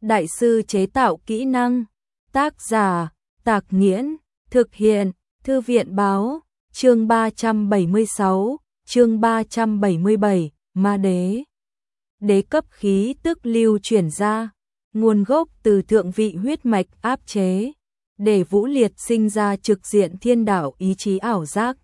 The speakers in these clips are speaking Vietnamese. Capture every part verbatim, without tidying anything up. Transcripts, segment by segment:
đại sư chế tạo kỹ năng. Tác giả, Tạc Nghiễn, thực hiện, Thư viện Báo, chương ba trăm bảy mươi sáu, chương ba trăm bảy mươi bảy, Ma Đế. Đế cấp khí tức lưu chuyển ra, nguồn gốc từ thượng vị huyết mạch áp chế, để Vũ Liệt sinh ra trực diện thiên đạo ý chí ảo giác.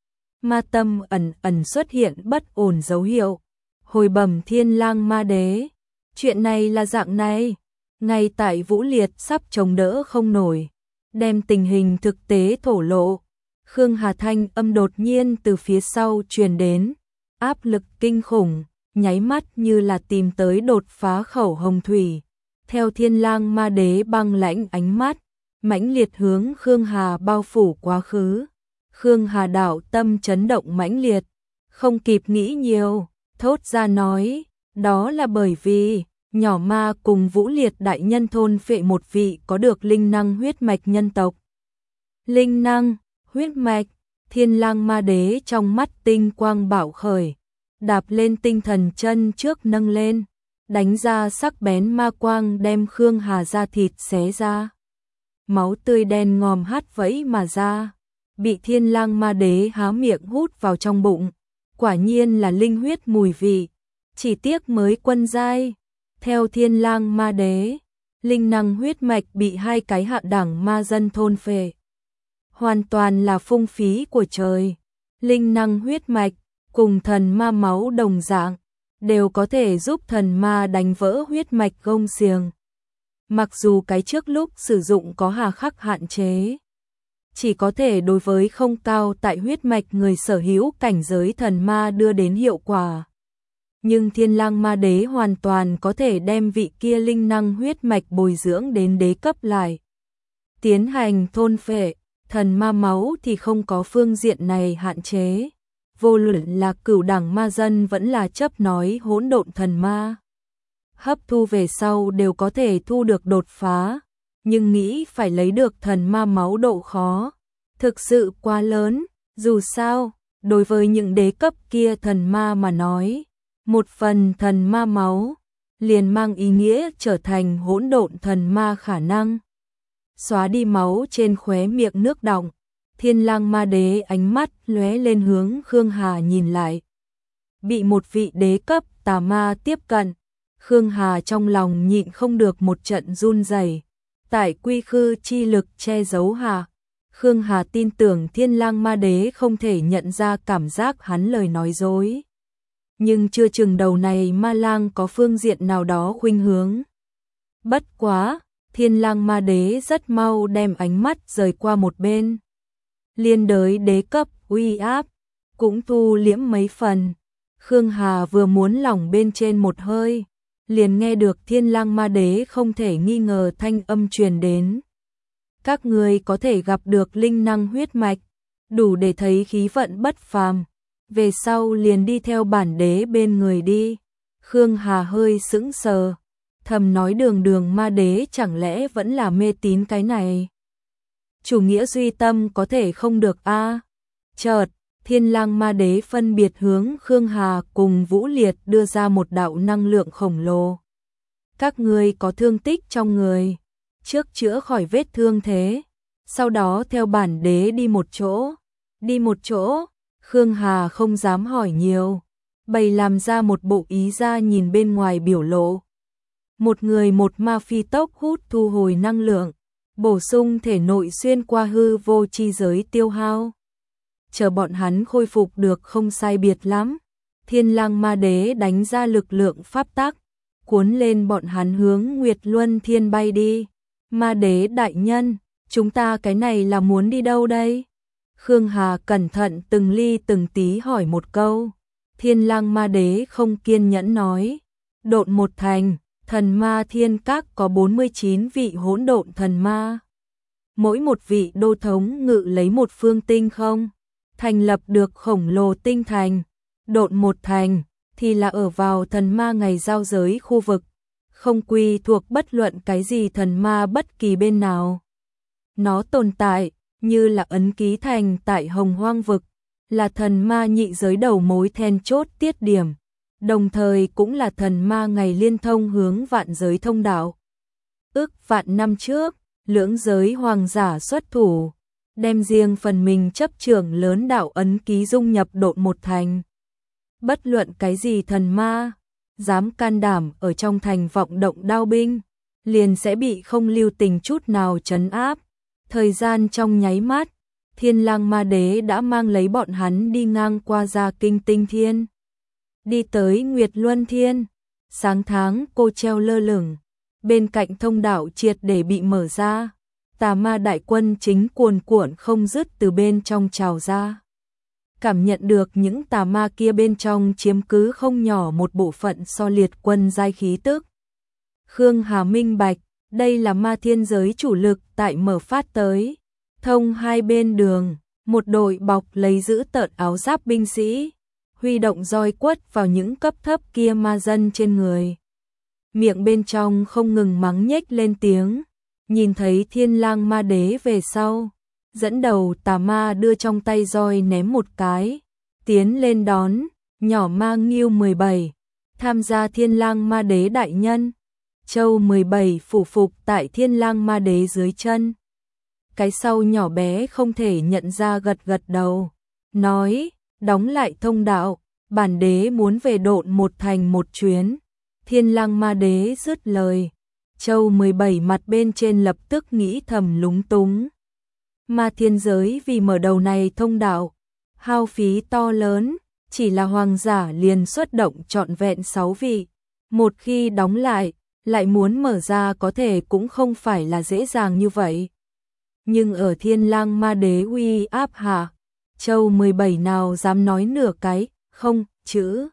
Ma tâm ẩn ẩn xuất hiện bất ổn dấu hiệu, hồi bẩm Thiên Lang Ma Đế. Chuyện này là dạng này, ngay tại Vũ Liệt sắp chống đỡ không nổi, đem tình hình thực tế thổ lộ, Khương Hà thanh âm đột nhiên từ phía sau truyền đến, áp lực kinh khủng, nháy mắt như là tìm tới đột phá khẩu hồng thủy. Theo Thiên Lang Ma Đế băng lãnh ánh mắt, mãnh liệt hướng Khương Hà bao phủ quá khứ. Khương Hà đạo tâm chấn động mãnh liệt, không kịp nghĩ nhiều, thốt ra nói, đó là bởi vì nhỏ ma cùng Vũ Liệt đại nhân thôn phệ một vị có được linh năng huyết mạch nhân tộc. Linh năng, huyết mạch, Thiên Lang Ma Đế trong mắt tinh quang bạo khởi, đạp lên tinh thần chân trước nâng lên, đánh ra sắc bén ma quang đem Khương Hà da thịt xé ra. Máu tươi đen ngòm hắt vẫy mà ra, bị Thiên Lang Ma Đế há miệng hút vào trong bụng, quả nhiên là linh huyết mùi vị, chỉ tiếc mới quân giai. Theo Thiên Lang Ma Đế, linh năng huyết mạch bị hai cái hạ đẳng ma dân thôn phệ, hoàn toàn là phung phí của trời. Linh năng huyết mạch cùng thần ma máu đồng dạng, đều có thể giúp thần ma đánh vỡ huyết mạch gông xiềng. Mặc dù cái trước lúc sử dụng có hà khắc hạn chế, chỉ có thể đối với không cao tại huyết mạch người sở hữu cảnh giới thần ma đưa đến hiệu quả. Nhưng Thiên Lang Ma Đế hoàn toàn có thể đem vị kia linh năng huyết mạch bồi dưỡng đến đế cấp lại, tiến hành thôn phệ. Thần ma máu thì không có phương diện này hạn chế, vô luận là cửu đẳng ma dân vẫn là chấp nói hỗn độn thần ma, hấp thu về sau đều có thể thu được đột phá, nhưng nghĩ phải lấy được thần ma máu độ khó thực sự quá lớn. Dù sao, đối với những đế cấp kia thần ma mà nói, một phần thần ma máu liền mang ý nghĩa trở thành hỗn độn thần ma khả năng. Xóa đi máu trên khóe miệng nước đọng, Thiên Lang Ma Đế ánh mắt lóe lên hướng Khương Hà nhìn lại. Bị một vị đế cấp tà ma tiếp cận, Khương Hà trong lòng nhịn không được một trận run rẩy. Tại quy khư chi lực che giấu hạ, Khương Hà tin tưởng Thiên Lang Ma Đế không thể nhận ra cảm giác hắn lời nói dối. Nhưng chưa chừng đầu này ma lang có phương diện nào đó khuynh hướng. Bất quá, Thiên Lang Ma Đế rất mau đem ánh mắt rời qua một bên. Liên đới đế cấp uy áp cũng thu liễm mấy phần. Khương Hà vừa muốn lỏng bên trên một hơi, liền nghe được Thiên Lang Ma Đế không thể nghi ngờ thanh âm truyền đến. Các người có thể gặp được linh năng huyết mạch, đủ để thấy khí vận bất phàm, về sau liền đi theo bản đế bên người đi. Khương Hà hơi sững sờ, thầm nói đường đường ma đế chẳng lẽ vẫn là mê tín cái này. Chủ nghĩa duy tâm có thể không được a à? Chợt, Thiên Lang Ma Đế phân biệt hướng Khương Hà cùng Vũ Liệt đưa ra một đạo năng lượng khổng lồ. Các ngươi có thương tích trong người, trước chữa khỏi vết thương thế, sau đó theo bản đế đi một chỗ. Đi một chỗ? Khương Hà không dám hỏi nhiều, bày làm ra một bộ ý ra nhìn bên ngoài biểu lộ. Một người một ma phi tốc hút thu hồi năng lượng, bổ sung thể nội xuyên qua hư vô chi giới tiêu hao. Chờ bọn hắn khôi phục được không sai biệt lắm, Thiên Lang Ma Đế đánh ra lực lượng pháp tắc, cuốn lên bọn hắn hướng Nguyệt Luân Thiên bay đi. Ma Đế đại nhân, chúng ta cái này là muốn đi đâu đây? Khương Hà cẩn thận từng ly từng tí hỏi một câu. Thiên Lang Ma Đế không kiên nhẫn nói, độn một thành, thần ma thiên các có bốn mươi chín vị hỗn độn thần ma. Mỗi một vị đô thống ngự lấy một phương tinh không, thành lập được khổng lồ tinh thành. Độn một thành thì là ở vào thần ma ngày giao giới khu vực, không quy thuộc bất luận cái gì thần ma bất kỳ bên nào. Nó tồn tại như là ấn ký thành tại Hồng Hoang vực, là thần ma nhị giới đầu mối then chốt tiết điểm, đồng thời cũng là thần ma ngày liên thông hướng vạn giới thông đạo. Ước vạn năm trước, lưỡng giới hoàng giả xuất thủ, đem riêng phần mình chấp trưởng lớn đạo ấn ký dung nhập độn một thành. Bất luận cái gì thần ma, dám can đảm ở trong thành vọng động đao binh, liền sẽ bị không lưu tình chút nào trấn áp. Thời gian trong nháy mắt, Thiên Lang Ma Đế đã mang lấy bọn hắn đi ngang qua Gia Kinh Tinh Thiên, đi tới Nguyệt Luân Thiên. Sáng tháng cô treo lơ lửng, bên cạnh thông đạo triệt để bị mở ra, tà ma đại quân chính cuồn cuộn không dứt từ bên trong trào ra. Cảm nhận được những tà ma kia bên trong chiếm cứ không nhỏ một bộ phận so liệt quân giai khí tức. Khương Hà minh bạch, đây là ma thiên giới chủ lực tại mở phát tới. Thông hai bên đường, một đội bọc lấy giữ tợn áo giáp binh sĩ, huy động roi quất vào những cấp thấp kia ma dân trên người. Miệng bên trong không ngừng mắng nhếch lên tiếng, nhìn thấy Thiên Lang Ma Đế về sau, dẫn đầu tà ma đưa trong tay roi ném một cái, tiến lên đón, nhỏ ma Nghiêu mười bảy, tham gia Thiên Lang Ma Đế đại nhân. Châu mười bảy phủ phục tại Thiên Lang Ma Đế dưới chân. Cái sau nhỏ bé không thể nhận ra gật gật đầu, nói, đóng lại thông đạo, bản đế muốn về độn một thành một chuyến. Thiên Lang Ma Đế dứt lời, Châu mười bảy mặt bên trên lập tức nghĩ thầm lúng túng. Ma thiên giới vì mở đầu này thông đạo, hao phí to lớn, chỉ là hoàng giả liền xuất động trọn vẹn sáu vị. Một khi đóng lại, lại muốn mở ra có thể cũng không phải là dễ dàng như vậy. Nhưng ở Thiên Lang Ma Đế uy áp hạ, Châu mười bảy nào dám nói nửa cái, không, chữ.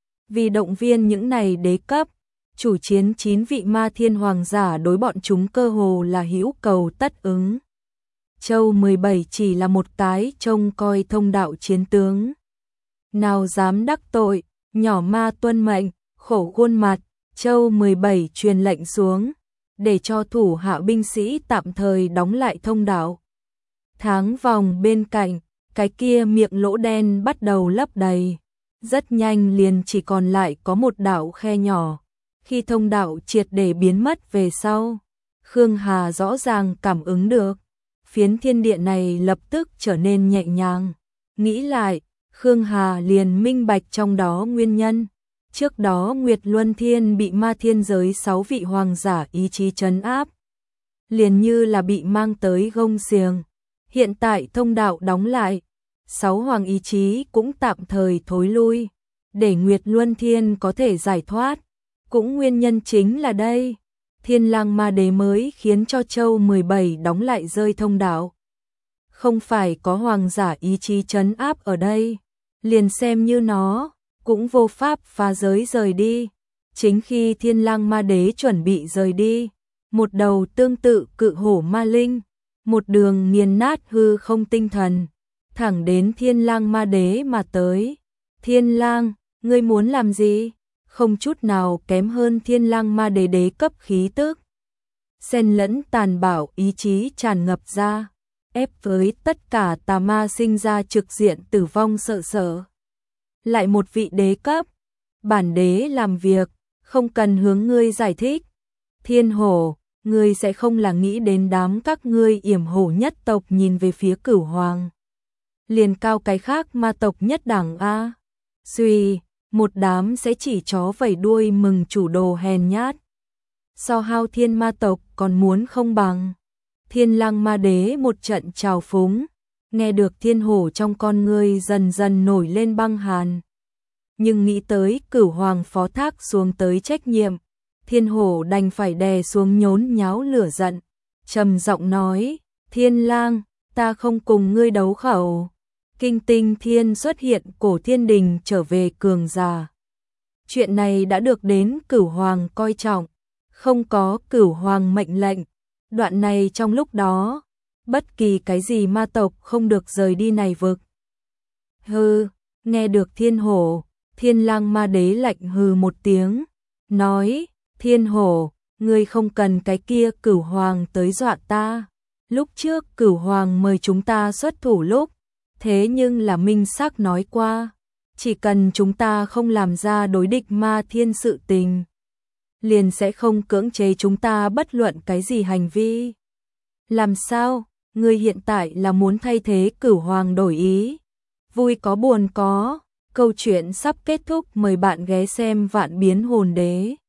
Vì động viên những này đế cấp, chủ chiến chín vị ma thiên hoàng giả đối bọn chúng cơ hồ là hữu cầu tất ứng. Châu mười bảy chỉ là một cái trông coi thông đạo chiến tướng. Nào dám đắc tội, nhỏ ma tuân mệnh, khổ khuôn mặt, Châu mười bảy truyền lệnh xuống, để cho thủ hạ binh sĩ tạm thời đóng lại thông đạo. Tháng vòng bên cạnh, cái kia miệng lỗ đen bắt đầu lấp đầy. Rất nhanh liền chỉ còn lại có một đạo khe nhỏ. Khi thông đạo triệt để biến mất về sau, Khương Hà rõ ràng cảm ứng được. Phiến thiên địa này lập tức trở nên nhẹ nhàng. Nghĩ lại, Khương Hà liền minh bạch trong đó nguyên nhân. Trước đó Nguyệt Luân Thiên bị ma thiên giới sáu vị hoàng giả ý chí trấn áp. Liền như là bị mang tới gông xiềng. Hiện tại thông đạo đóng lại. Sáu hoàng ý chí cũng tạm thời thối lui. Để Nguyệt Luân Thiên có thể giải thoát. Cũng nguyên nhân chính là đây. Thiên Lang Ma Đế mới khiến cho Châu mười bảy đóng lại rơi thông đạo. Không phải có hoàng giả ý chí trấn áp ở đây. Liền xem như nó cũng vô pháp phá giới rời đi. Chính khi Thiên Lang Ma Đế chuẩn bị rời đi, một đầu tương tự cự hổ ma linh, một đường nghiền nát hư không tinh thần, thẳng đến Thiên Lang Ma Đế mà tới. Thiên Lang, ngươi muốn làm gì? Không chút nào kém hơn Thiên Lang Ma Đế đế cấp khí tức. Xen lẫn tàn bạo ý chí tràn ngập ra, ép với tất cả tà ma sinh ra trực diện tử vong sợ sợ. Lại một vị đế cấp, bản đế làm việc, không cần hướng ngươi giải thích. Thiên hổ, ngươi sẽ không là nghĩ đến đám các ngươi yểm hổ nhất tộc nhìn về phía Cửu Hoàng. Liền cao cái khác ma tộc nhất đẳng a. Suy, một đám sẽ chỉ chó vẩy đuôi mừng chủ đồ hèn nhát. So hao thiên ma tộc còn muốn không bằng. Thiên Lang Ma Đế một trận trào phúng. Nghe được thiên hổ trong con ngươi dần dần nổi lên băng hàn. Nhưng nghĩ tới Cửu Hoàng phó thác xuống tới trách nhiệm, thiên hổ đành phải đè xuống nhốn nháo lửa giận. Trầm giọng nói, Thiên Lang, ta không cùng ngươi đấu khẩu. Kinh Tinh Thiên xuất hiện cổ thiên đình trở về cường giả. Chuyện này đã được đến Cửu Hoàng coi trọng, không có Cửu Hoàng mệnh lệnh. Đoạn này trong lúc đó, bất kỳ cái gì ma tộc không được rời đi này vực. Hừ, nghe được thiên hổ, Thiên Lang Ma Đế lạnh hừ một tiếng, nói, thiên hổ, ngươi không cần cái kia Cửu Hoàng tới dọa ta. Lúc trước Cửu Hoàng mời chúng ta xuất thủ lúc, thế nhưng là minh xác nói qua, chỉ cần chúng ta không làm ra đối địch ma thiên sự tình, liền sẽ không cưỡng chế chúng ta bất luận cái gì hành vi. Làm sao, ngươi hiện tại là muốn thay thế Cửu Hoàng đổi ý? Vui có buồn có, câu chuyện sắp kết thúc, mời bạn ghé xem Vạn Biến Hồn Đế.